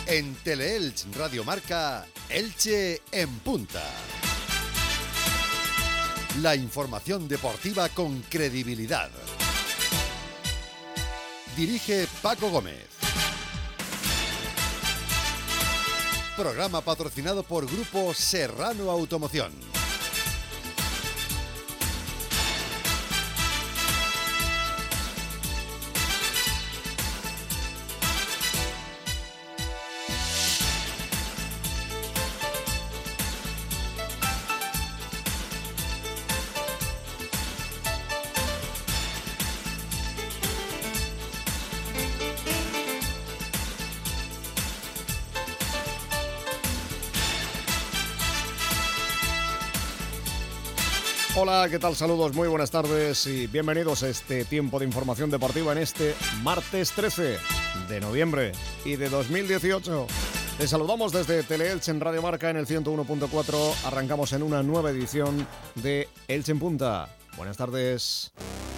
En Teleelch Radio Marca, Elche en punta. La información deportiva con credibilidad. Dirige Paco Gómez. Programa patrocinado por Grupo Serrano Automoción. Hola, ¿qué tal? Saludos, muy buenas tardes y bienvenidos a este tiempo de información deportiva en este martes 13 de noviembre y de 2018. Les saludamos desde Teleelch en Radio Marca en el 101.4. Arrancamos en una nueva edición de Elche en Punta. Buenas tardes.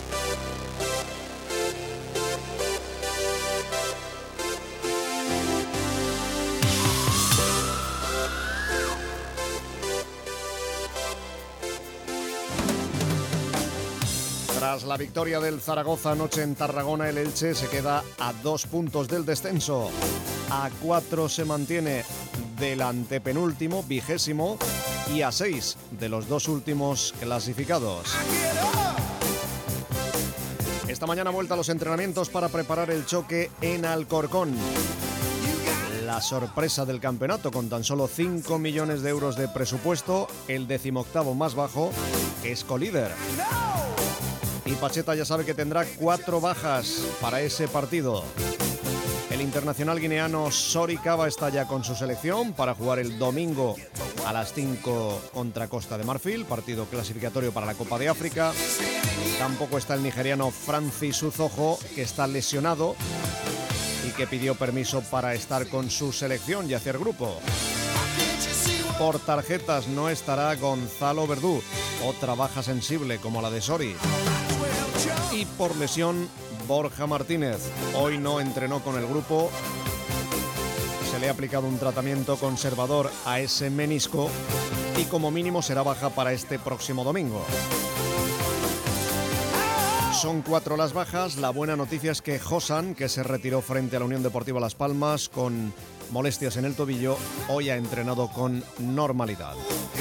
Tras la victoria del Zaragoza anoche en Tarragona, el Elche se queda a 2 puntos del descenso. A 4 se mantiene del antepenúltimo, 20º, y a 6 de los 2 últimos clasificados. Esta mañana vuelta a los entrenamientos para preparar el choque en Alcorcón. La sorpresa del campeonato, con tan solo 5 millones de euros de presupuesto, el 18º más bajo, es colíder. Y Pacheta ya sabe que tendrá 4 bajas para ese partido. El internacional guineano Sori Kaba está ya con su selección para jugar el domingo a las 5 contra Costa de Marfil, partido clasificatorio para la Copa de África. Tampoco está el nigeriano Francis Uzoho, que está lesionado y que pidió permiso para estar con su selección y hacer grupo. Por tarjetas no estará Gonzalo Verdú, otra baja sensible como la de Sori. Y por lesión, Borja Martínez. Hoy no entrenó con el grupo. Se le ha aplicado un tratamiento conservador a ese menisco y como mínimo será baja para este próximo domingo. Son 4 las bajas. La buena noticia es que Josan, que se retiró frente a la Unión Deportiva Las Palmas con molestias en el tobillo, hoy ha entrenado con normalidad.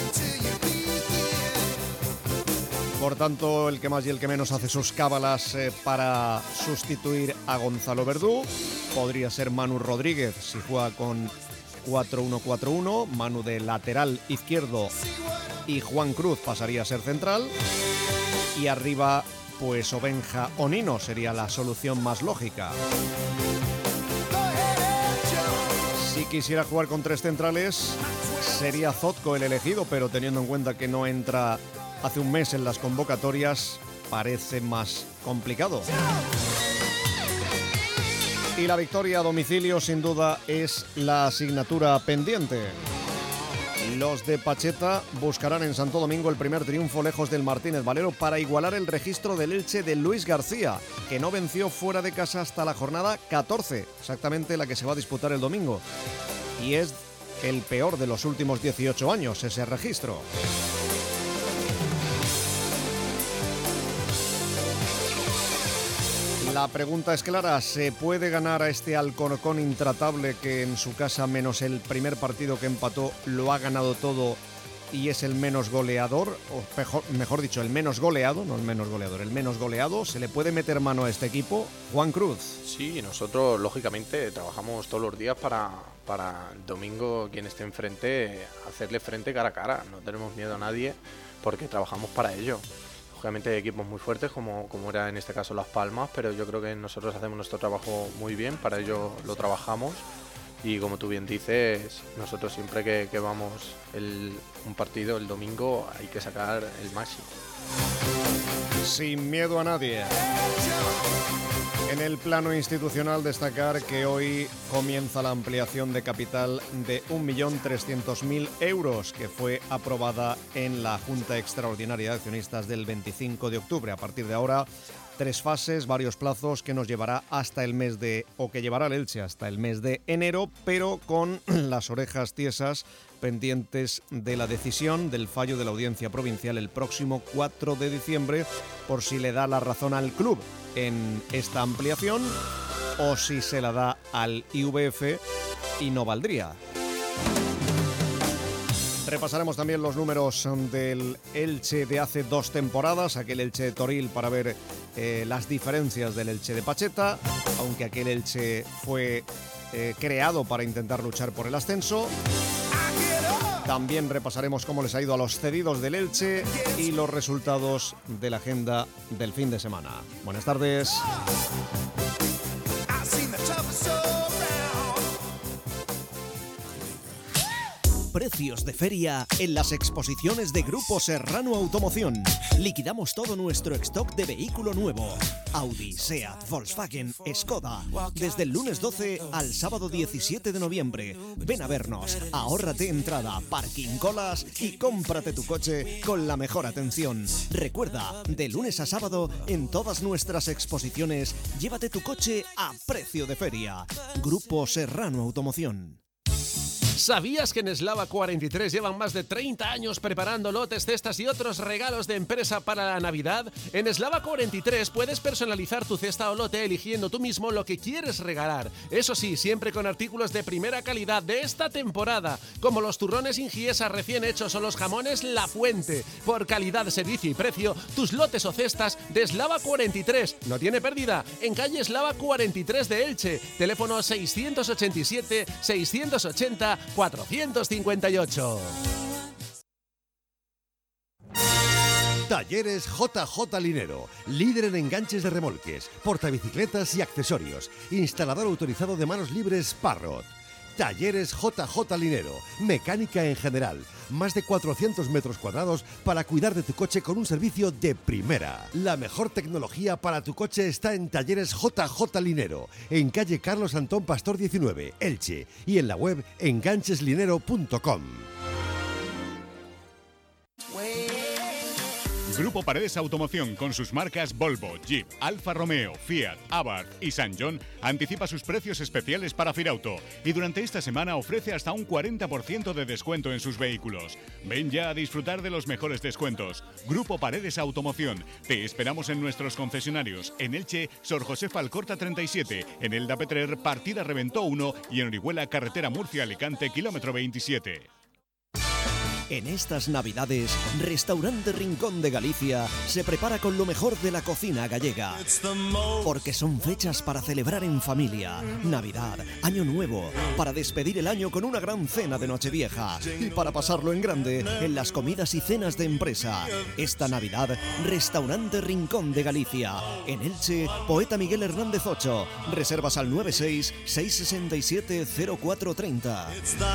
Por tanto, el que más y el que menos hace sus cábalas para sustituir a Gonzalo Verdú podría ser Manu Rodríguez si juega con 4-1-4-1, Manu de lateral izquierdo y Juan Cruz pasaría a ser central. Y arriba, pues Obenja o Nino sería la solución más lógica. Si quisiera jugar con 3 centrales, sería Zotko el elegido, pero teniendo en cuenta que no entra hace un mes en las convocatorias, parece más complicado. Y la victoria a domicilio sin duda es la asignatura pendiente. Los de Pacheta buscarán en Santo Domingo el primer triunfo lejos del Martínez Valero para igualar el registro del Elche de Luis García, que no venció fuera de casa hasta la jornada 14, exactamente la que se va a disputar el domingo. Y es el peor de los últimos 18 años ese registro. La pregunta es clara, ¿se puede ganar a este Alcorcón intratable que en su casa, menos el primer partido que empató, lo ha ganado todo y es el menos goleador? O mejor dicho, el menos goleado, no el menos goleador, el menos goleado. ¿Se le puede meter mano a este equipo? Juan Cruz. Sí, nosotros lógicamente trabajamos todos los días para el domingo, quien esté enfrente, hacerle frente cara a cara. No tenemos miedo a nadie porque trabajamos para ello. Lógicamente hay equipos muy fuertes como era en este caso Las Palmas, pero yo creo que nosotros hacemos nuestro trabajo muy bien, para ello lo trabajamos y como tú bien dices, nosotros siempre que vamos un partido el domingo hay que sacar el máximo. Sin miedo a nadie. En el plano institucional, destacar que hoy comienza la ampliación de capital de 1.300.000 euros que fue aprobada en la Junta Extraordinaria de Accionistas del 25 de octubre. A partir de ahora, 3 fases, varios plazos que nos llevará hasta el mes que llevará el Elche hasta el mes de enero, pero con las orejas tiesas, pendientes de la decisión del fallo de la Audiencia Provincial el próximo 4 de diciembre, por si le da la razón al club en esta ampliación o si se la da al IVF y no valdría. Repasaremos también los números del Elche de hace 2 temporadas, aquel Elche de Toril, para ver las diferencias del Elche de Pacheta, aunque aquel Elche fue creado para intentar luchar por el ascenso. También repasaremos cómo les ha ido a los cedidos del Elche y los resultados de la agenda del fin de semana. Buenas tardes. Precios de feria en las exposiciones de Grupo Serrano Automoción. Liquidamos todo nuestro stock de vehículo nuevo. Audi, Seat, Volkswagen, Skoda. Desde el lunes 12 al sábado 17 de noviembre. Ven a vernos, ahórrate entrada, parking, colas y cómprate tu coche con la mejor atención. Recuerda, de lunes a sábado en todas nuestras exposiciones, llévate tu coche a precio de feria. Grupo Serrano Automoción. ¿Sabías que en Eslava 43 llevan más de 30 años preparando lotes, cestas y otros regalos de empresa para la Navidad? En Eslava 43 puedes personalizar tu cesta o lote eligiendo tú mismo lo que quieres regalar. Eso sí, siempre con artículos de primera calidad de esta temporada, como los turrones Ingiesa recién hechos o los jamones La Fuente. Por calidad, servicio y precio, tus lotes o cestas de Eslava 43. No tiene pérdida. En calle Eslava 43 de Elche. Teléfono 687 680 458. Talleres JJ Linero, líder en enganches de remolques, portabicicletas y accesorios. Instalador autorizado de manos libres Parrot. Talleres JJ Linero, mecánica en general. Más de 400 metros cuadrados para cuidar de tu coche con un servicio de primera. La mejor tecnología para tu coche está en Talleres JJ Linero, en calle Carlos Antón Pastor 19, Elche, y en la web engancheslinero.com. Grupo Paredes Automoción, con sus marcas Volvo, Jeep, Alfa Romeo, Fiat, Abarth y San John, anticipa sus precios especiales para Firauto y durante esta semana ofrece hasta un 40% de descuento en sus vehículos. Ven ya a disfrutar de los mejores descuentos. Grupo Paredes Automoción. Te esperamos en nuestros concesionarios en Elche, Sor Josefa Alcorta 37, en Elda Petrer, partida Reventó 1 y en Orihuela, carretera Murcia-Alicante, kilómetro 27. En estas Navidades, Restaurante Rincón de Galicia se prepara con lo mejor de la cocina gallega. Porque son fechas para celebrar en familia, Navidad, Año Nuevo, para despedir el año con una gran cena de Nochevieja y para pasarlo en grande en las comidas y cenas de empresa. Esta Navidad, Restaurante Rincón de Galicia. En Elche, Poeta Miguel Hernández 8. Reservas al 96 667 0430.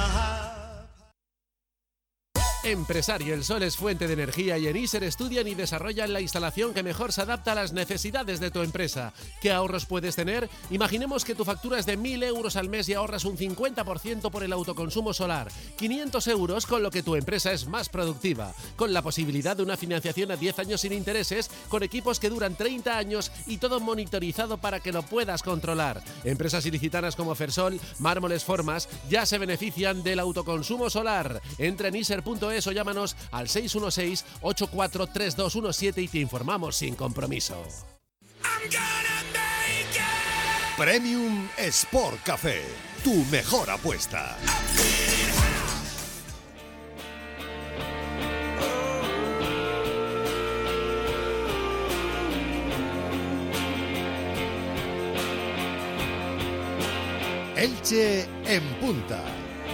Empresario, el sol es fuente de energía y en ISER estudian y desarrollan la instalación que mejor se adapta a las necesidades de tu empresa. ¿Qué ahorros puedes tener? Imaginemos que tu factura es de 1.000 euros al mes y ahorras un 50% por el autoconsumo solar. 500 euros con lo que tu empresa es más productiva. Con la posibilidad de una financiación a 10 años sin intereses, con equipos que duran 30 años y todo monitorizado para que lo puedas controlar. Empresas ilicitanas como Fersol, Mármoles Formas ya se benefician del autoconsumo solar. Entra en iser.es o llámanos al 616-843217 y te informamos sin compromiso. Premium Sport Café, tu mejor apuesta. Elche en punta.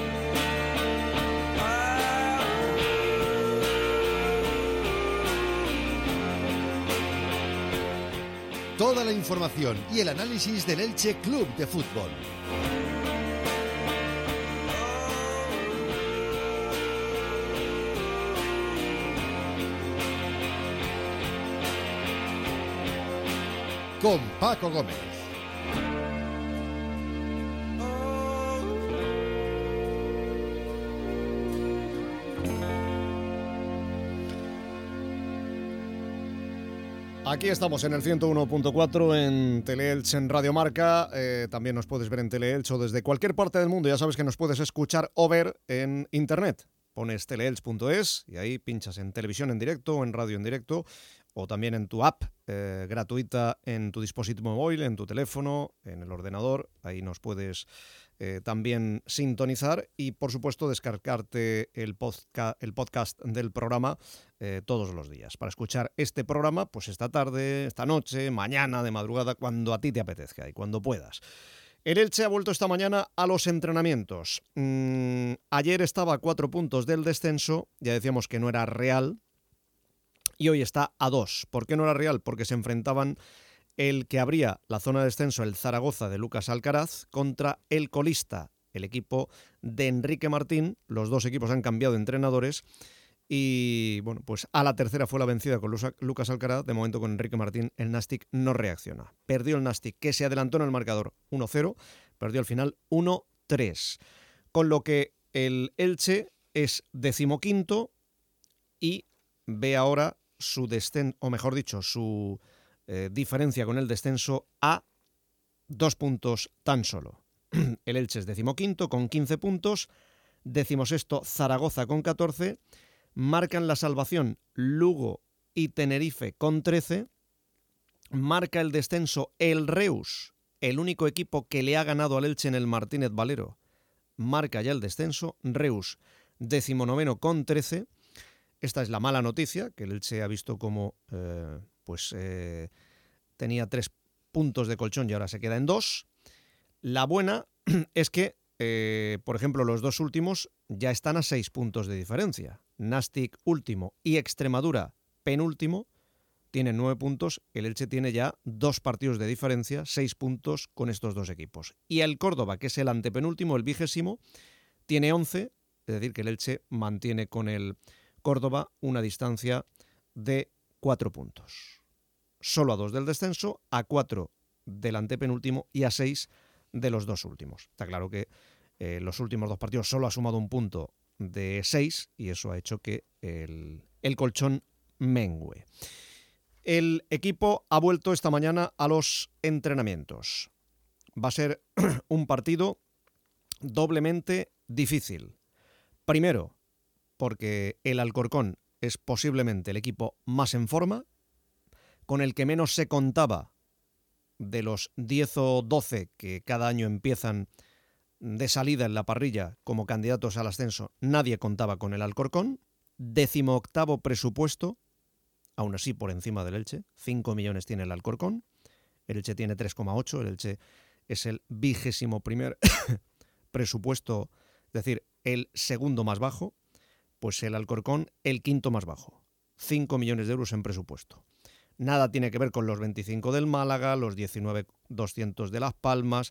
Toda la información y el análisis del Elche Club de Fútbol. Con Paco Gómez. Aquí estamos en el 101.4 en Teleelch en Radio Marca. También nos puedes ver en Teleelch o desde cualquier parte del mundo. Ya sabes que nos puedes escuchar o ver en internet. Pones teleelch.es y ahí pinchas en televisión en directo o en radio en directo, o también en tu app gratuita en tu dispositivo móvil, en tu teléfono, en el ordenador. Ahí nos puedes también sintonizar y, por supuesto, descargarte el podcast del programa todos los días para escuchar este programa pues esta tarde, esta noche, mañana, de madrugada, cuando a ti te apetezca y cuando puedas. El Elche ha vuelto esta mañana a los entrenamientos. Ayer estaba a 4 puntos del descenso, ya decíamos que no era real, y hoy está a 2. ¿Por qué no era real? Porque se enfrentaban el que abría la zona de descenso, el Zaragoza de Lucas Alcaraz, contra el colista, el equipo de Enrique Martín. Los dos equipos han cambiado de entrenadores y, bueno, pues a la tercera fue la vencida con Lucas Alcaraz. De momento, con Enrique Martín, el Nastic no reacciona. Perdió el Nastic, que se adelantó en el marcador 1-0, perdió al final 1-3. Con lo que el Elche es 15º y ve ahora su descenso, o mejor dicho, su diferencia con el descenso a 2 puntos tan solo. El Elche es 15º con 15 puntos, 16º Zaragoza con 14, marcan la salvación Lugo y Tenerife con 13, marca el descenso el Reus, el único equipo que le ha ganado al Elche en el Martínez Valero, marca ya el descenso, Reus 19º con 13. Esta es la mala noticia, que el Elche ha visto como tenía 3 puntos de colchón y ahora se queda en 2. La buena es que, por ejemplo, los dos últimos ya están a 6 puntos de diferencia. Nastic último y Extremadura penúltimo tienen 9 puntos. El Elche tiene ya 2 partidos de diferencia, 6 puntos con estos dos equipos. Y el Córdoba, que es el antepenúltimo, el 20º, tiene 11, es decir, que el Elche mantiene con el Córdoba una distancia de 4 puntos. Solo a 2 del descenso, a 4 del antepenúltimo y a 6 de los dos últimos. Está claro que los últimos 2 partidos solo ha sumado un punto de 6 y eso ha hecho que el colchón mengüe. El equipo ha vuelto esta mañana a los entrenamientos. Va a ser un partido doblemente difícil. Primero, porque el Alcorcón es posiblemente el equipo más en forma, con el que menos se contaba de los 10 o 12 que cada año empiezan de salida en la parrilla como candidatos al ascenso. Nadie contaba con el Alcorcón. 18º presupuesto, aún así por encima del Elche. 5 millones tiene el Alcorcón. El Elche tiene 3,8. El Elche es el 21º presupuesto, es decir, el segundo más bajo. Pues el Alcorcón, el quinto más bajo. 5 millones de euros en presupuesto. Nada tiene que ver con los 25 del Málaga, los 19.200 de Las Palmas,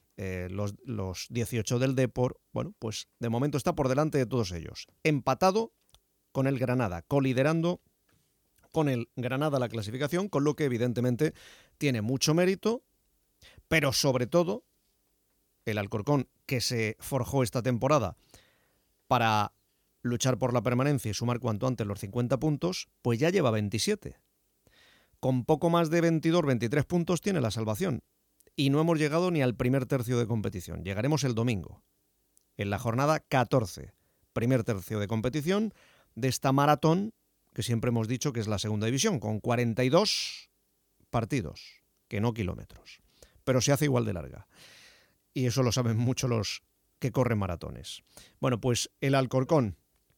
los 18 del Depor. Bueno, pues de momento está por delante de todos ellos. Empatado con el Granada, coliderando con el Granada la clasificación, con lo que evidentemente tiene mucho mérito, pero sobre todo el Alcorcón, que se forjó esta temporada para luchar por la permanencia y sumar cuanto antes los 50 puntos, pues ya lleva 27. Con poco más de 22, 23 puntos tiene la salvación. Y no hemos llegado ni al primer tercio de competición. Llegaremos el domingo, en la jornada 14. Primer tercio de competición de esta maratón, que siempre hemos dicho que es la segunda división, con 42 partidos, que no kilómetros. Pero se hace igual de larga. Y eso lo saben mucho los que corren maratones. Bueno, pues el Alcorcón,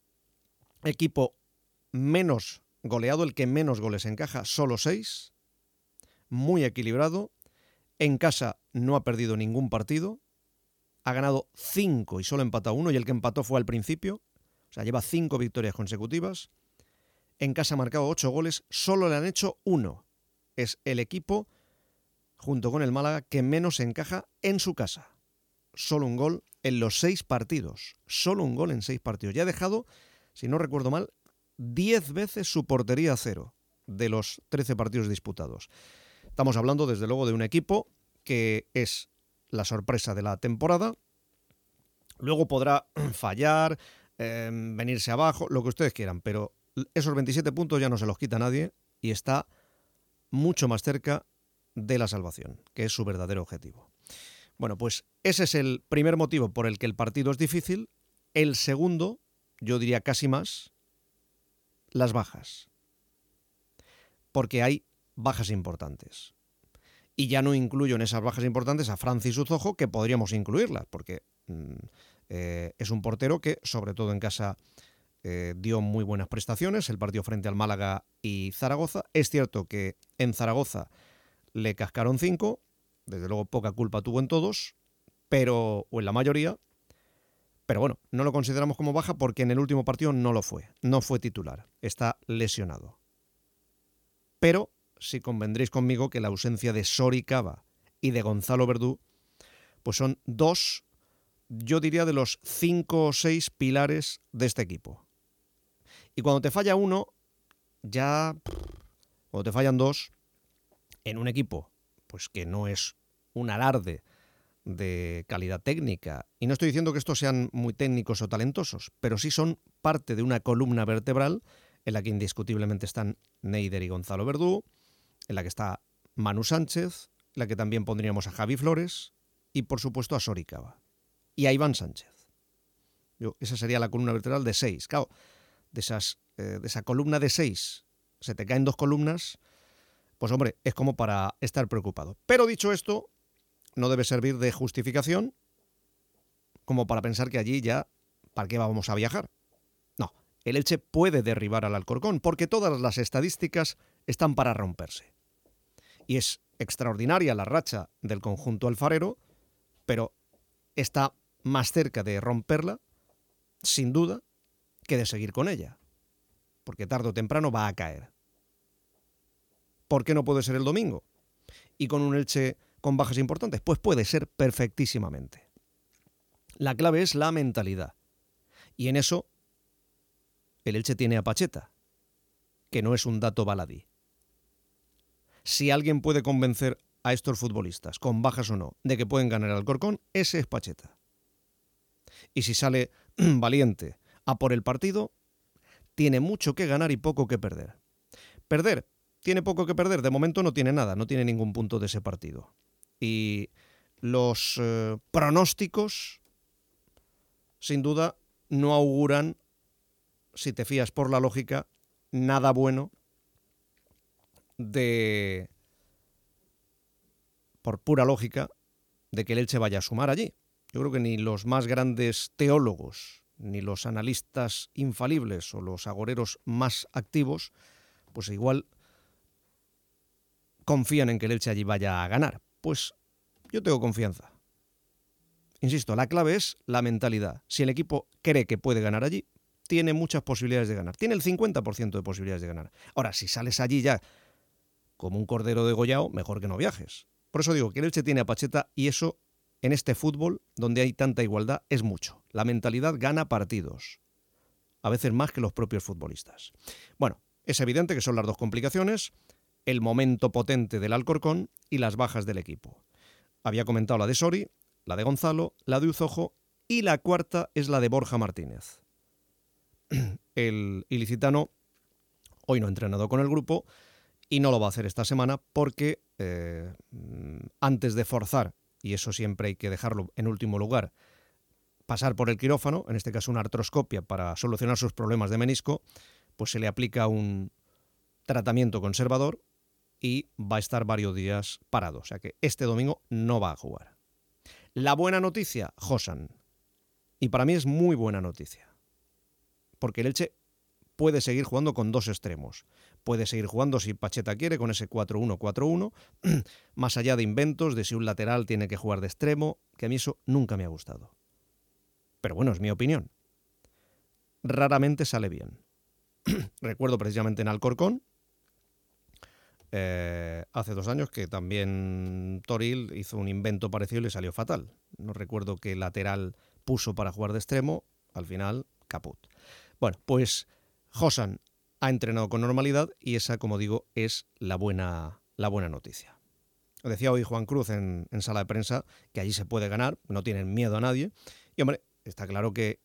equipo menos goleado, el que menos goles encaja, solo 6, muy equilibrado. En casa no ha perdido ningún partido, ha ganado 5 y solo empatado 1, y el que empató fue al principio, o sea, lleva 5 victorias consecutivas. En casa ha marcado 8 goles, solo le han hecho 1. Es el equipo, junto con el Málaga, que menos encaja en su casa. Solo un gol en los 6 partidos, solo un gol en 6 partidos. Ya ha dejado, si no recuerdo mal, 10 veces su portería a cero de los 13 partidos disputados. Estamos hablando, desde luego, de un equipo que es la sorpresa de la temporada. Luego podrá fallar, venirse abajo, lo que ustedes quieran, pero esos 27 puntos ya no se los quita nadie y está mucho más cerca de la salvación, que es su verdadero objetivo. Bueno, pues ese es el primer motivo por el que el partido es difícil. El segundo, yo diría casi más, las bajas. Porque hay bajas importantes. Y ya no incluyo en esas bajas importantes a Francis Uzojo, que podríamos incluirlas, porque es un portero que, sobre todo en casa, dio muy buenas prestaciones, el partido frente al Málaga y Zaragoza. Es cierto que en Zaragoza le cascaron 5, desde luego poca culpa tuvo en todos, o en la mayoría, pero bueno, no lo consideramos como baja porque en el último partido no fue titular, está lesionado. Pero sí convendréis conmigo que la ausencia de Sori Cava y de Gonzalo Verdú, pues son 2, yo diría, de los 5 o 6 pilares de este equipo. Y cuando te falla uno, cuando te fallan 2, en un equipo pues que no es un alarde de calidad técnica, y no estoy diciendo que estos sean muy técnicos o talentosos, pero sí son parte de una columna vertebral en la que indiscutiblemente están Neider y Gonzalo Verdú, en la que está Manu Sánchez, en la que también pondríamos a Javi Flores y por supuesto a Sori Cava y a Iván Sánchez. Esa sería la columna vertebral de 6. Claro, de esa columna de 6 se te caen 2 columnas, pues hombre, es como para estar preocupado. Pero dicho esto, no debe servir de justificación como para pensar que allí ya, ¿para qué vamos a viajar? No, el Elche puede derribar al Alcorcón porque todas las estadísticas están para romperse. Y es extraordinaria la racha del conjunto alfarero, pero está más cerca de romperla, sin duda, que de seguir con ella. Porque tarde o temprano va a caer. ¿Por qué no puede ser el domingo? Y con un Elche con bajas importantes, pues puede ser perfectísimamente. La clave es la mentalidad. Y en eso el Elche tiene a Pacheta, que no es un dato baladí. Si alguien puede convencer a estos futbolistas, con bajas o no, de que pueden ganar al Alcorcón, ese es Pacheta. Y si sale valiente a por el partido, tiene mucho que ganar y poco que perder. Tiene poco que perder, de momento no tiene nada, no tiene ningún punto de ese partido. Y los pronósticos, sin duda, no auguran, si te fías por la lógica, nada bueno por pura lógica, de que el Elche vaya a sumar allí. Yo creo que ni los más grandes teólogos, ni los analistas infalibles o los agoreros más activos, pues igual confían en que el Elche allí vaya a ganar. Pues yo tengo confianza. Insisto, la clave es la mentalidad. Si el equipo cree que puede ganar allí, tiene muchas posibilidades de ganar. Tiene el 50% de posibilidades de ganar. Ahora, si sales allí ya como un cordero degollado, mejor que no viajes. Por eso digo que el Elche tiene a Pacheta y eso, en este fútbol, donde hay tanta igualdad, es mucho. La mentalidad gana partidos. A veces más que los propios futbolistas. Bueno, es evidente que son las 2 complicaciones, el momento potente del Alcorcón y las bajas del equipo. Había comentado la de Sori, la de Gonzalo, la de Uzojo y la cuarta es la de Borja Martínez. El ilicitano hoy no ha entrenado con el grupo y no lo va a hacer esta semana porque antes de forzar, y eso siempre hay que dejarlo en último lugar, pasar por el quirófano, en este caso una artroscopia para solucionar sus problemas de menisco, pues se le aplica un tratamiento conservador y va a estar varios días parado. O sea que este domingo no va a jugar. La buena noticia, Josan. Y para mí es muy buena noticia. Porque el Elche puede seguir jugando con 2 extremos. Puede seguir jugando, si Pacheta quiere, con ese 4-1-4-1, más allá de inventos de si un lateral tiene que jugar de extremo, que a mí eso nunca me ha gustado. Pero bueno, es mi opinión. Raramente sale bien. Recuerdo precisamente en Alcorcón, hace 2 años, que también Toril hizo un invento parecido y le salió fatal. No recuerdo qué lateral puso para jugar de extremo, al final, caput. Bueno, pues Josan ha entrenado con normalidad y esa, como digo, es la buena noticia. Decía hoy Juan Cruz en sala de prensa que allí se puede ganar, no tienen miedo a nadie. Y hombre, está claro que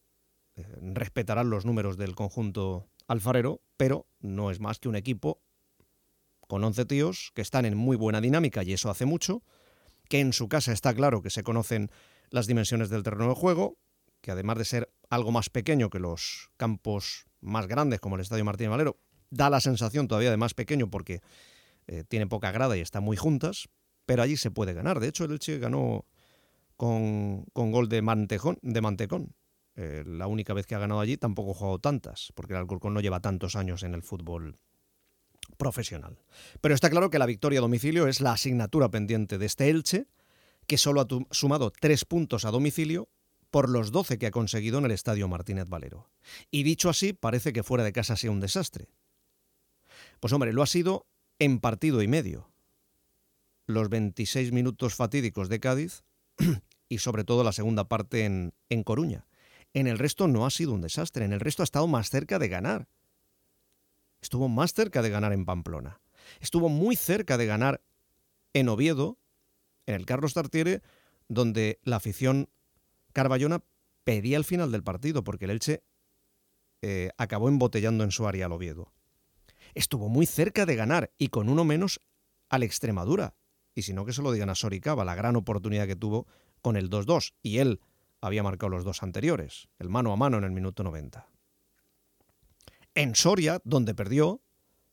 respetarán los números del conjunto alfarero, pero no es más que un equipo con 11 tíos que están en muy buena dinámica, y eso hace mucho, que en su casa está claro que se conocen las dimensiones del terreno de juego, que además de ser algo más pequeño que los campos más grandes como el Estadio Martínez Valero, da la sensación todavía de más pequeño porque tiene poca grada y están muy juntas, pero allí se puede ganar. De hecho, el Elche ganó con gol de Mantecón. La única vez que ha ganado allí, tampoco ha jugado tantas, porque el Alcorcón no lleva tantos años en el fútbol profesional. Pero está claro que la victoria a domicilio es la asignatura pendiente de este Elche, que solo ha sumado 3 puntos a domicilio por los 12 que ha conseguido en el Estadio Martínez Valero. Y dicho así, parece que fuera de casa ha sido un desastre. Pues hombre, lo ha sido en partido y medio. Los 26 minutos fatídicos de Cádiz y sobre todo la segunda parte en Coruña. En el resto no ha sido un desastre, en el resto ha estado más cerca de ganar. Estuvo más cerca de ganar en Pamplona. Estuvo muy cerca de ganar en Oviedo, en el Carlos Tartiere, donde la afición carballona pedía el final del partido, porque el Elche acabó embotellando en su área al Oviedo. Estuvo muy cerca de ganar, y con uno menos, al Extremadura. Y si no, que se lo digan a Soricaba, la gran oportunidad que tuvo con el 2-2. Y él había marcado los dos anteriores, el mano a mano en el minuto 90. En Soria, donde perdió,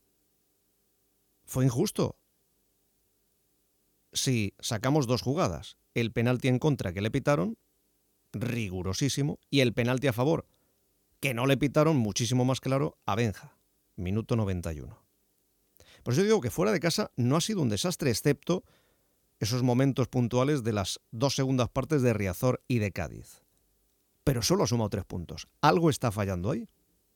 fue injusto. Si sacamos 2 jugadas, el penalti en contra que le pitaron, rigurosísimo, y el penalti a favor, que no le pitaron, muchísimo más claro, a Benja, minuto 91. Por eso digo que fuera de casa no ha sido un desastre, excepto esos momentos puntuales de las 2 segundas partes de Riazor y de Cádiz. Pero solo ha sumado 3 puntos. Algo está fallando ahí.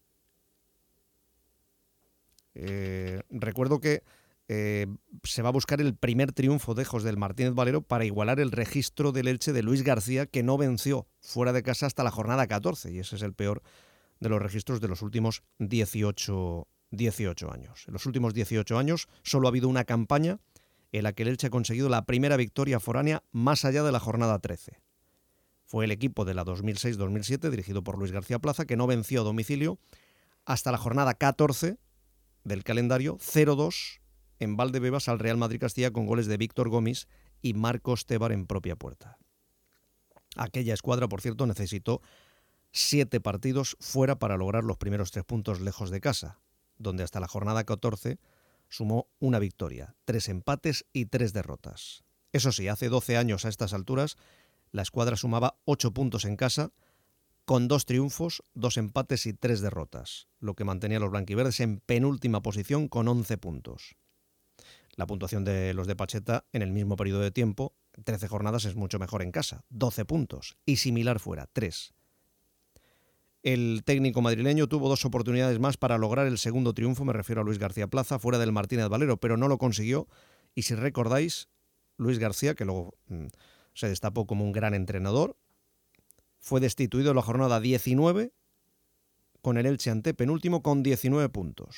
Recuerdo que se va a buscar el primer triunfo lejos del Martínez Valero para igualar el registro del Elche de Luis García, que no venció fuera de casa hasta la jornada 14, y ese es el peor de los registros de los últimos 18 años. En los últimos 18 años solo ha habido una campaña en la que el Elche ha conseguido la primera victoria foránea más allá de la jornada 13. Fue el equipo de la 2006-2007, dirigido por Luis García Plaza, que no venció a domicilio hasta la jornada 14 del calendario, 0-2 en Valdebebas al Real Madrid Castilla, con goles de Víctor Gomis y Marcos Tebar en propia puerta. Aquella escuadra, por cierto, necesitó 7 partidos fuera para lograr los primeros 3 puntos lejos de casa, donde hasta la jornada 14 sumó una victoria, 3 empates y 3 derrotas. Eso sí, hace 12 años a estas alturas, la escuadra sumaba 8 puntos en casa, con 2 triunfos, 2 empates y 3 derrotas, lo que mantenía a los blanquiverdes en penúltima posición con 11 puntos. La puntuación de los de Pacheta en el mismo periodo de tiempo, 13 jornadas, es mucho mejor en casa, 12 puntos, y similar fuera, 3. El técnico madrileño tuvo 2 oportunidades más para lograr el segundo triunfo, me refiero a Luis García Plaza, fuera del Martínez Valero, pero no lo consiguió. Y si recordáis, Luis García, que luego se destapó como un gran entrenador, fue destituido en la jornada 19 con el Elche antepenúltimo con 19 puntos.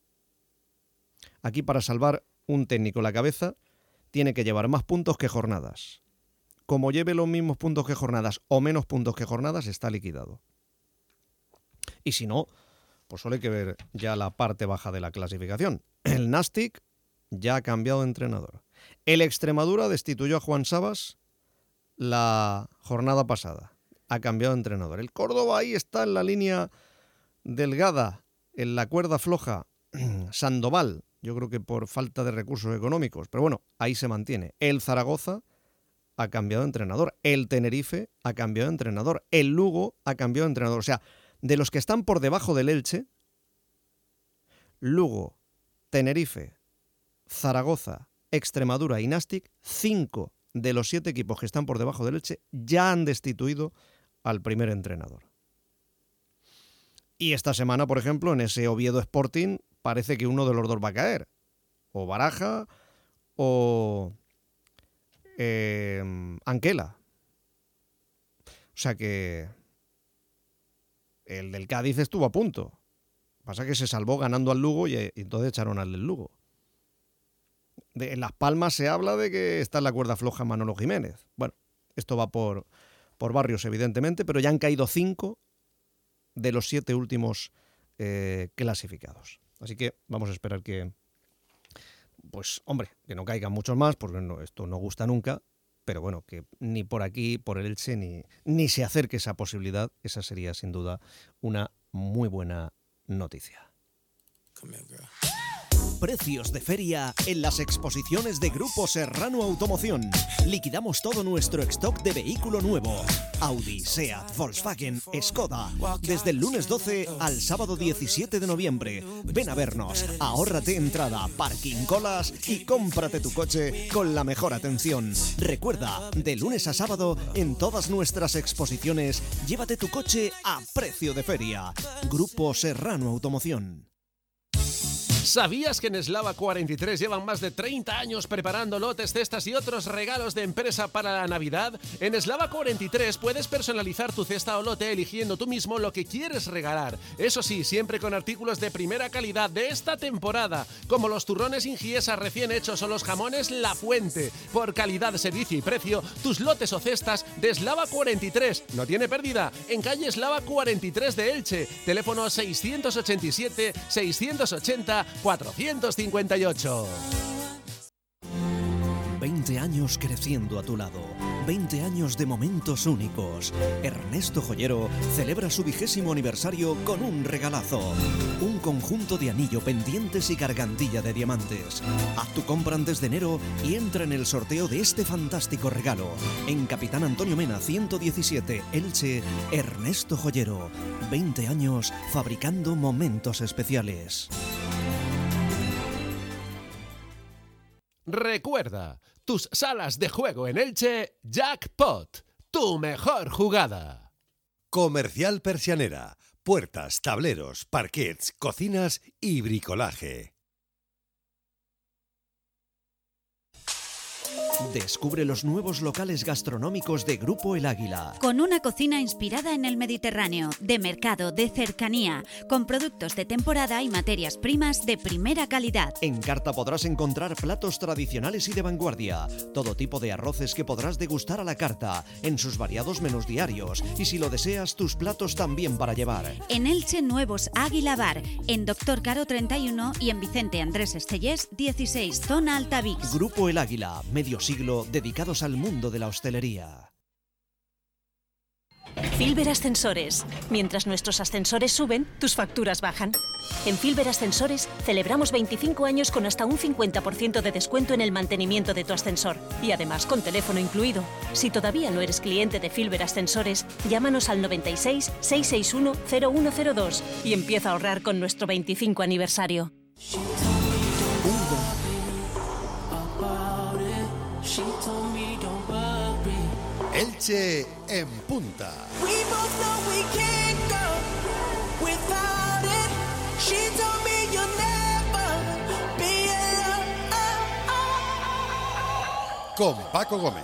Aquí, para salvar un técnico la cabeza, tiene que llevar más puntos que jornadas. Como lleve los mismos puntos que jornadas o menos puntos que jornadas, está liquidado. Y si no, pues solo hay que ver ya la parte baja de la clasificación. El Nastic ya ha cambiado de entrenador. El Extremadura destituyó a Juan Sabas la jornada pasada. Ha cambiado de entrenador. El Córdoba ahí está en la línea delgada, en la cuerda floja. Sandoval, yo creo que por falta de recursos económicos, pero bueno, ahí se mantiene. El Zaragoza ha cambiado de entrenador. El Tenerife ha cambiado de entrenador. El Lugo ha cambiado de entrenador. O sea, de los que están por debajo del Elche, Lugo, Tenerife, Zaragoza, Extremadura y Nastic, 5 de los 7 equipos que están por debajo del Elche ya han destituido al primer entrenador. Y esta semana, por ejemplo, en ese Oviedo Sporting, parece que uno de los dos va a caer. O Baraja o Anquela. O sea que el del Cádiz estuvo a punto. Pasa que se salvó ganando al Lugo y entonces echaron al del Lugo. En Las Palmas se habla de que está en la cuerda floja Manolo Jiménez. Bueno, esto va por barrios, evidentemente, pero ya han caído 5 de los 7 últimos clasificados. Así que vamos a esperar que pues hombre, que no caigan muchos más, porque esto no gusta nunca, pero bueno, que ni por aquí, por el Elche, ni se acerque esa posibilidad. Esa sería sin duda una muy buena noticia. Precios de feria en las exposiciones de Grupo Serrano Automoción. Liquidamos todo nuestro stock de vehículo nuevo. Audi, Seat, Volkswagen, Skoda. Desde el lunes 12 al sábado 17 de noviembre. Ven a vernos, ahórrate entrada, parking, colas y cómprate tu coche con la mejor atención. Recuerda, de lunes a sábado en todas nuestras exposiciones, llévate tu coche a precio de feria. Grupo Serrano Automoción. ¿Sabías que en Eslava 43 llevan más de 30 años preparando lotes, cestas y otros regalos de empresa para la Navidad? En Eslava 43 puedes personalizar tu cesta o lote eligiendo tú mismo lo que quieres regalar. Eso sí, siempre con artículos de primera calidad de esta temporada, como los turrones Ingiesa recién hechos o los jamones La Fuente. Por calidad, servicio y precio, tus lotes o cestas de Eslava 43. No tiene pérdida. En calle Eslava 43 de Elche. Teléfono 687 680 458. 20 años creciendo a tu lado. 20 años de momentos únicos. Ernesto Joyero celebra su 20º aniversario con un regalazo. Un conjunto de anillo, pendientes y gargantilla de diamantes. Haz tu compra antes de enero y entra en el sorteo de este fantástico regalo. En Capitán Antonio Mena 117, Elche, Ernesto Joyero. 20 años fabricando momentos especiales. Recuerda, tus salas de juego en Elche, Jackpot, tu mejor jugada. Comercial Persianera. Puertas, tableros, parquets, cocinas y bricolaje. Descubre los nuevos locales gastronómicos de Grupo El Águila. Con una cocina inspirada en el Mediterráneo, de mercado, de cercanía, con productos de temporada y materias primas de primera calidad. En carta podrás encontrar platos tradicionales y de vanguardia, todo tipo de arroces que podrás degustar a la carta, en sus variados menús diarios, y si lo deseas, tus platos también para llevar. En Elche, nuevos Águila Bar, en Doctor Caro 31 y en Vicente Andrés Estellés 16, zona Altavix. Grupo El Águila, medio siglo dedicados al mundo de la hostelería. Filber Ascensores. Mientras nuestros ascensores suben, tus facturas bajan. En Filber Ascensores celebramos 25 años con hasta un 50% de descuento en el mantenimiento de tu ascensor. Y además con teléfono incluido. Si todavía no eres cliente de Filber Ascensores, llámanos al 96 661 0102 y empieza a ahorrar con nuestro 25 aniversario. Elche en punta. Con Paco Gómez.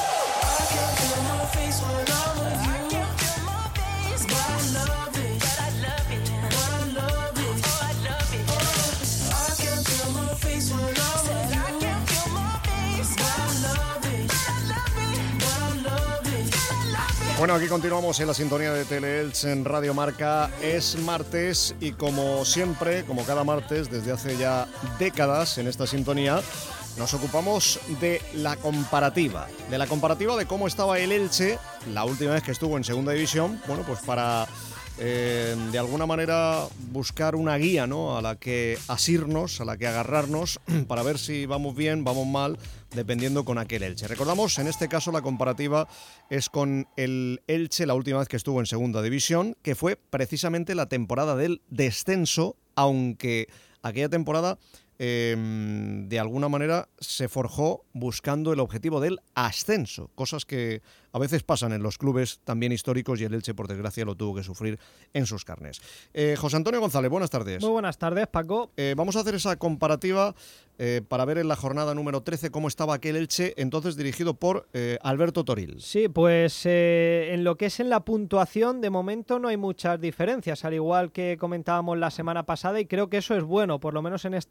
Bueno, aquí continuamos en la sintonía de Teleelch en Radio Marca. Es martes y como siempre, como cada martes, desde hace ya décadas en esta sintonía, nos ocupamos de la comparativa. De la comparativa de cómo estaba el Elche la última vez que estuvo en Segunda División. Bueno, pues para de alguna manera buscar una guía, ¿no?, a la que asirnos, a la que agarrarnos para ver si vamos bien, vamos mal, dependiendo con aquel Elche. Recordamos, en este caso la comparativa es con el Elche la última vez que estuvo en Segunda División, que fue precisamente la temporada del descenso, aunque aquella temporada de alguna manera se forjó buscando el objetivo del ascenso, cosas que a veces pasan en los clubes también históricos y el Elche, por desgracia, lo tuvo que sufrir en sus carnes. José Antonio González, buenas tardes. Muy buenas tardes, Paco. Vamos a hacer esa comparativa para ver en la jornada número 13 cómo estaba aquel Elche, entonces dirigido por Alberto Toril. Sí, pues en lo que es en la puntuación, de momento no hay muchas diferencias, al igual que comentábamos la semana pasada, y creo que eso es bueno, por lo menos en esta primera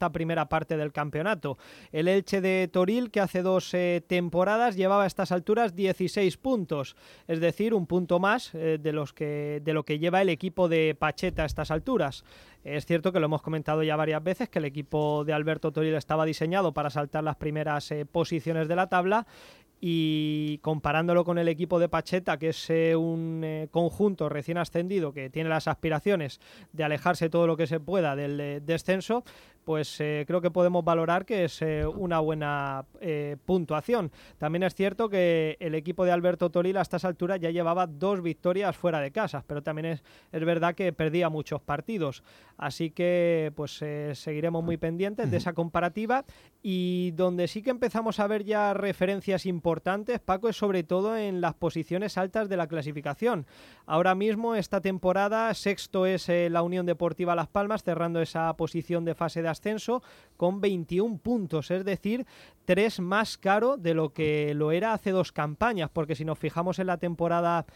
primera parte del campeonato. El Elche de Toril, que hace 2 temporadas llevaba a estas alturas 16 puntos, es decir, un punto más de lo que lleva el equipo de Pacheta a estas alturas. Es cierto que lo hemos comentado ya varias veces, que el equipo de Alberto Toril estaba diseñado para saltar las primeras posiciones de la tabla, y comparándolo con el equipo de Pacheta, que es un conjunto recién ascendido que tiene las aspiraciones de alejarse todo lo que se pueda del descenso, pues creo que podemos valorar que es una buena puntuación. También es cierto que el equipo de Alberto Toril a estas alturas ya llevaba 2 victorias fuera de casa, pero también es verdad que perdía muchos partidos, así que pues seguiremos muy pendientes de esa comparativa. Y donde sí que empezamos a ver ya referencias importantes, Paco, es sobre todo en las posiciones altas de la clasificación. Ahora mismo, esta temporada, sexto es la Unión Deportiva Las Palmas, cerrando esa posición de fase de ascenso con 21 puntos, es decir, 3 más caro de lo que lo era hace 2 campañas, porque si nos fijamos en la temporada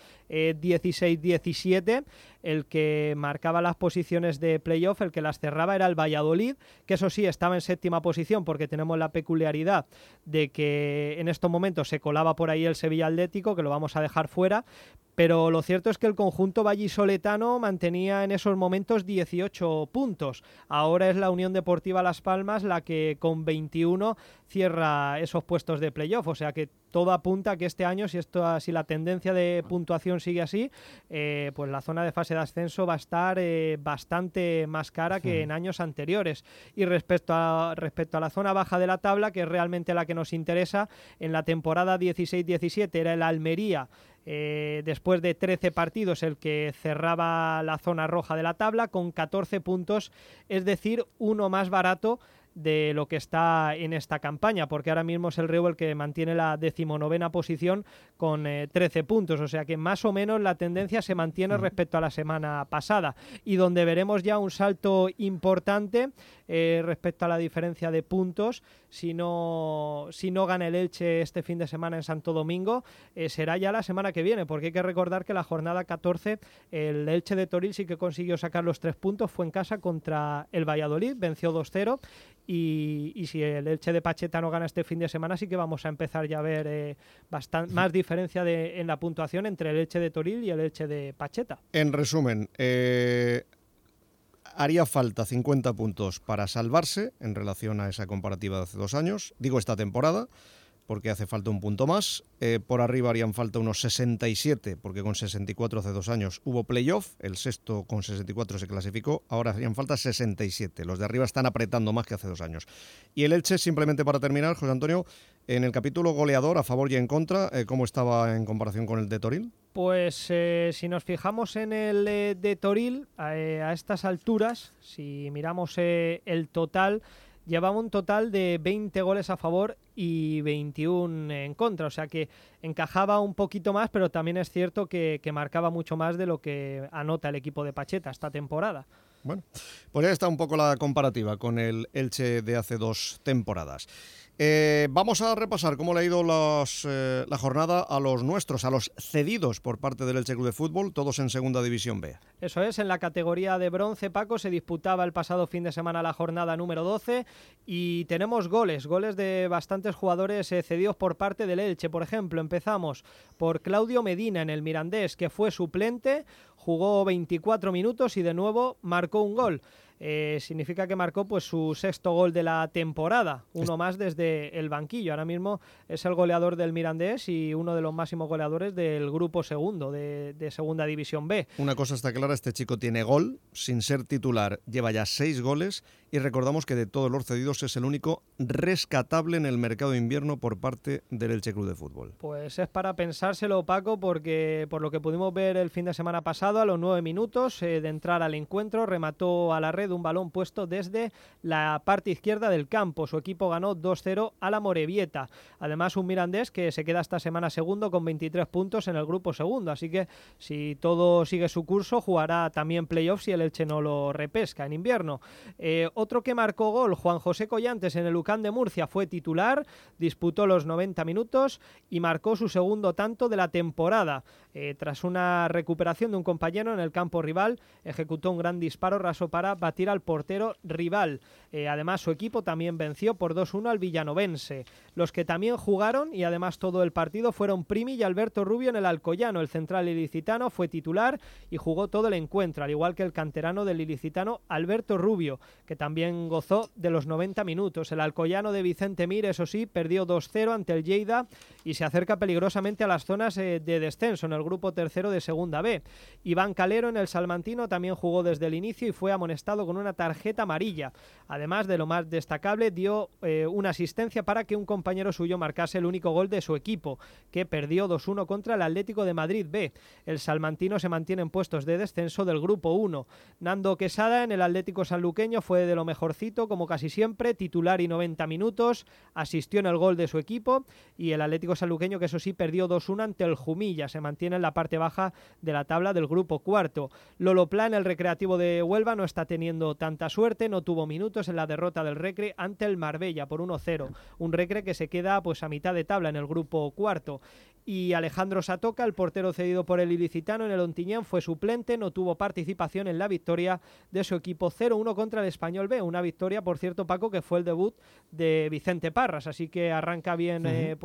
16-17, el que marcaba las posiciones de playoff, el que las cerraba era el Valladolid, que eso sí estaba en séptima posición, porque tenemos la peculiaridad de que en estos momentos se colaba por ahí el Sevilla Atlético, que lo vamos a dejar fuera, pero lo cierto es que el conjunto vallisoletano mantenía en esos momentos 18 puntos. Ahora es la Unión Deportiva Las Palmas la que con 21 cierra esos puestos de playoff, o sea que todo apunta a que este año, si la tendencia de puntuación sigue así, pues la zona de fase de ascenso va a estar bastante más cara que en años anteriores. Y respecto a la zona baja de la tabla, que es realmente la que nos interesa, en la temporada 16-17 era el Almería, después de 13 partidos, el que cerraba la zona roja de la tabla con 14 puntos, es decir, uno más barato de lo que está en esta campaña, porque ahora mismo es el Reus el que mantiene la 19ª posición con 13 puntos, o sea que más o menos la tendencia se mantiene respecto a la semana pasada, y donde veremos ya un salto importante respecto a la diferencia de puntos, si no gana el Elche este fin de semana en Santo Domingo, será ya la semana que viene, porque hay que recordar que la jornada 14 el Elche de Toril sí que consiguió sacar los 3 puntos, fue en casa contra el Valladolid, venció 2-0, y si el Elche de Pacheta no gana este fin de semana, sí que vamos a empezar ya a ver más diferencia en la puntuación entre el Elche de Toril y el Elche de Pacheta. En resumen, haría falta 50 puntos para salvarse en relación a esa comparativa de hace 2 años, digo esta temporada, porque hace falta un punto más. Por arriba harían falta unos 67, porque con 64 hace 2 años hubo playoff, el sexto con 64 se clasificó, ahora harían falta 67. Los de arriba están apretando más que hace 2 años. Y el Elche, simplemente para terminar, José Antonio, en el capítulo goleador, a favor y en contra, ¿cómo estaba en comparación con el de Toril? Pues si nos fijamos en el de Toril, a estas alturas, si miramos el total, llevaba un total de 20 goles a favor y 21 en contra, o sea que encajaba un poquito más, pero también es cierto que marcaba mucho más de lo que anota el equipo de Pacheta esta temporada. Bueno, pues ya está un poco la comparativa con el Elche de hace 2 temporadas. Vamos a repasar cómo le ha ido la jornada a los nuestros, a los cedidos por parte del Elche Club de Fútbol, todos en Segunda División B. Eso es, en la categoría de bronce, Paco, se disputaba el pasado fin de semana la jornada número 12 y tenemos goles de bastantes jugadores cedidos por parte del Elche. Por ejemplo, empezamos por Claudio Medina en el Mirandés, que fue suplente, jugó 24 minutos y de nuevo marcó un gol. Significa que marcó pues su 6º gol de la temporada, uno más desde el banquillo. Ahora mismo es el goleador del Mirandés y uno de los máximos goleadores del grupo segundo de Segunda División B. Una cosa está clara, este chico tiene gol, sin ser titular, lleva ya 6 goles y recordamos que de todos los cedidos es el único rescatable en el mercado de invierno por parte del Elche Club de Fútbol. Pues es para pensárselo, Paco, porque por lo que pudimos ver el fin de semana pasado, a los 9 minutos de entrar al encuentro, remató a la red un balón puesto desde la parte izquierda del campo. Su equipo ganó 2-0 a la Morevieta. Además, un Mirandés que se queda esta semana segundo con 23 puntos en el grupo segundo, así que si todo sigue su curso, jugará también playoffs si el Elche no lo repesca en invierno. Otro que marcó gol, Juan José Collantes en el UCAM de Murcia, fue titular, disputó los 90 minutos y marcó su segundo tanto de la temporada. Tras una recuperación de un compañero en el campo rival, ejecutó un gran disparo raso para batir batir al portero rival. Además, su equipo también venció por 2-1 al villanovense. Los que también jugaron, y además todo el partido, fueron Primi y Alberto Rubio en el Alcoyano. El central ilicitano fue titular y jugó todo el encuentro, al igual que el canterano del ilicitano Alberto Rubio, que también gozó de los 90 minutos. El Alcoyano de Vicente Mir, eso sí, perdió 2-0 ante el Lleida y se acerca peligrosamente a las zonas de descenso en el grupo tercero de Segunda B. Iván Calero en el Salmantino también jugó desde el inicio y fue amonestado con una tarjeta amarilla. Además de lo más destacable, dio una asistencia para que un compañero suyo marcase el único gol de su equipo, que perdió 2-1 contra el Atlético de Madrid B. El salmantino se mantiene en puestos de descenso del Grupo 1. Nando Quesada en el Atlético sanluqueño fue de lo mejorcito, como casi siempre, titular y 90 minutos, asistió en el gol de su equipo, y el Atlético sanluqueño, que eso sí, perdió 2-1 ante el Jumilla, se mantiene en la parte baja de la tabla del Grupo 4. Lolo Pla en el Recreativo de Huelva no está teniendo tanta suerte, no tuvo minutos en la derrota del Recre ante el Marbella por 1-0, un Recre que se queda pues a mitad de tabla en el Grupo 4. Y Alejandro Satoca, el portero cedido por el ilicitano en el Ontinyent, fue suplente, no tuvo participación en la victoria de su equipo 0-1 contra el Español B, una victoria, por cierto, Paco, que fue el debut de Vicente Parras, así que arranca bien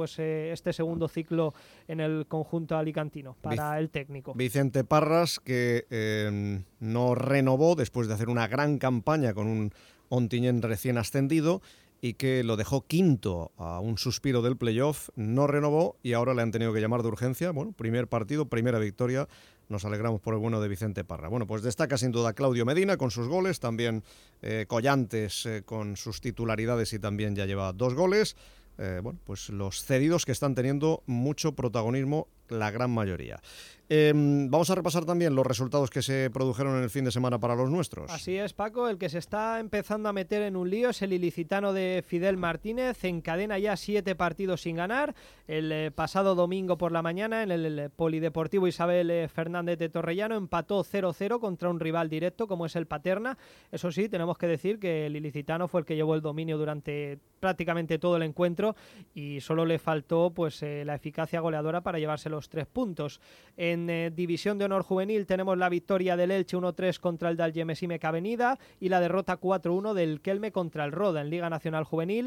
este segundo ciclo en el conjunto alicantino para el técnico. Vicente Parras, que no renovó después de hacer una gran campaña con un Ontinyent recién ascendido, y que lo dejó quinto a un suspiro del playoff, no renovó y ahora le han tenido que llamar de urgencia. Bueno, primer partido, primera victoria, nos alegramos por el bueno de Vicente Parra. Bueno, pues destaca sin duda Claudio Medina con sus goles, también Collantes con sus titularidades y también ya lleva 2 goles. Bueno, pues los cedidos que están teniendo mucho protagonismo, la gran mayoría. Vamos a repasar también los resultados que se produjeron en el fin de semana para los nuestros. Así es, Paco, el que se está empezando a meter en un lío es el ilicitano de Fidel Martínez, encadena ya 7 partidos sin ganar. El pasado domingo por la mañana en el Polideportivo Isabel Fernández de Torrellano empató 0-0 contra un rival directo como es el Paterna. Eso sí, tenemos que decir que el ilicitano fue el que llevó el dominio durante prácticamente todo el encuentro y solo le faltó pues la eficacia goleadora para llevarse los 3 puntos. En División de Honor Juvenil tenemos la victoria del Elche 1-3 contra el Dalgemesime Avenida y la derrota 4-1 del Kelme contra el Roda. En Liga Nacional Juvenil,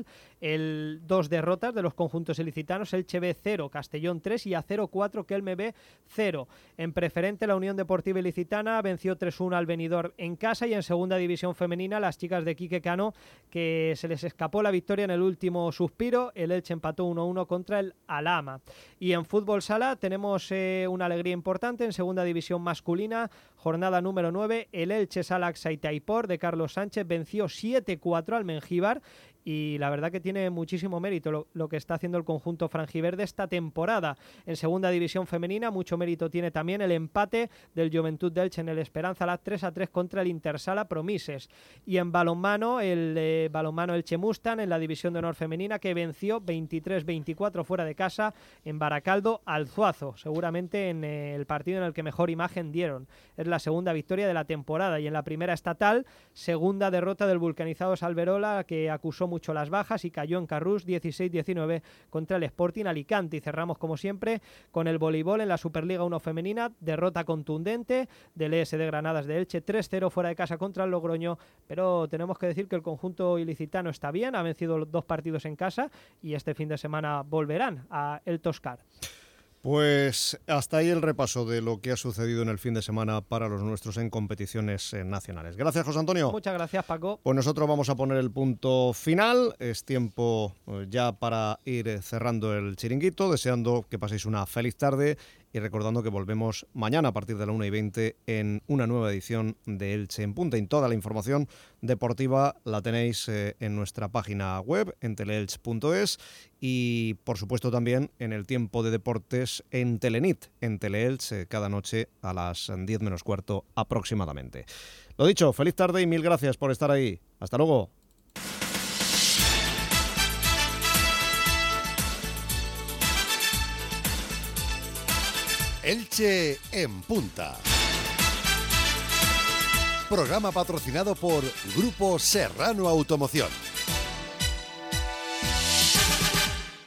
2 derrotas de los conjuntos ilicitanos, Elche B 0, Castellón 3 y a 0-4 Kelme B 0. En Preferente, la Unión Deportiva Ilicitana venció 3-1 al Benidorm en casa, y en Segunda División Femenina, las chicas de Quique Cano, que se les escapó la victoria en el último suspiro, el Elche empató 1-1 contra el Alhama. Y en Fútbol Sala tenemos una alegría importante en Segunda División Masculina, jornada número 9, el Elche Salax Taipor de Carlos Sánchez venció 7-4 al Mengíbar, y la verdad que tiene muchísimo mérito lo que está haciendo el conjunto franjiverde esta temporada. En Segunda División Femenina, mucho mérito tiene también el empate del Juventud de Elche en el Esperanza Lab 3-3 contra el Intersala Promises. Y en balonmano, el balonmano Elche Mustang en la División de Honor Femenina, que venció 23-24 fuera de casa en Baracaldo al Zuazo, seguramente en el partido en el que mejor imagen dieron. Es la segunda victoria de la temporada, y en la primera estatal, segunda derrota del vulcanizado Salverola, que acusó mucho las bajas y cayó en Carrús 16-19 contra el Sporting Alicante. Y cerramos como siempre con el voleibol en la Superliga 1 femenina, derrota contundente del ES de Granadas de Elche 3-0 fuera de casa contra el Logroño, pero tenemos que decir que el conjunto ilicitano está bien, ha vencido 2 partidos en casa y este fin de semana volverán a El Toscar. Pues hasta ahí el repaso de lo que ha sucedido en el fin de semana para los nuestros en competiciones nacionales. Gracias, José Antonio. Muchas gracias, Paco. Pues nosotros vamos a poner el punto final. Es tiempo ya para ir cerrando el chiringuito, deseando que paséis una feliz tarde y recordando que volvemos mañana a partir de la 1:20 en una nueva edición de Elche en Punta. Y toda la información deportiva la tenéis en nuestra página web, en teleelch.es, y por supuesto también en el tiempo de deportes en Telenit, en Teleelch, cada noche a las 10 menos cuarto aproximadamente. Lo dicho, feliz tarde y mil gracias por estar ahí. Hasta luego. Elche en Punta. Programa patrocinado por Grupo Serrano Automoción.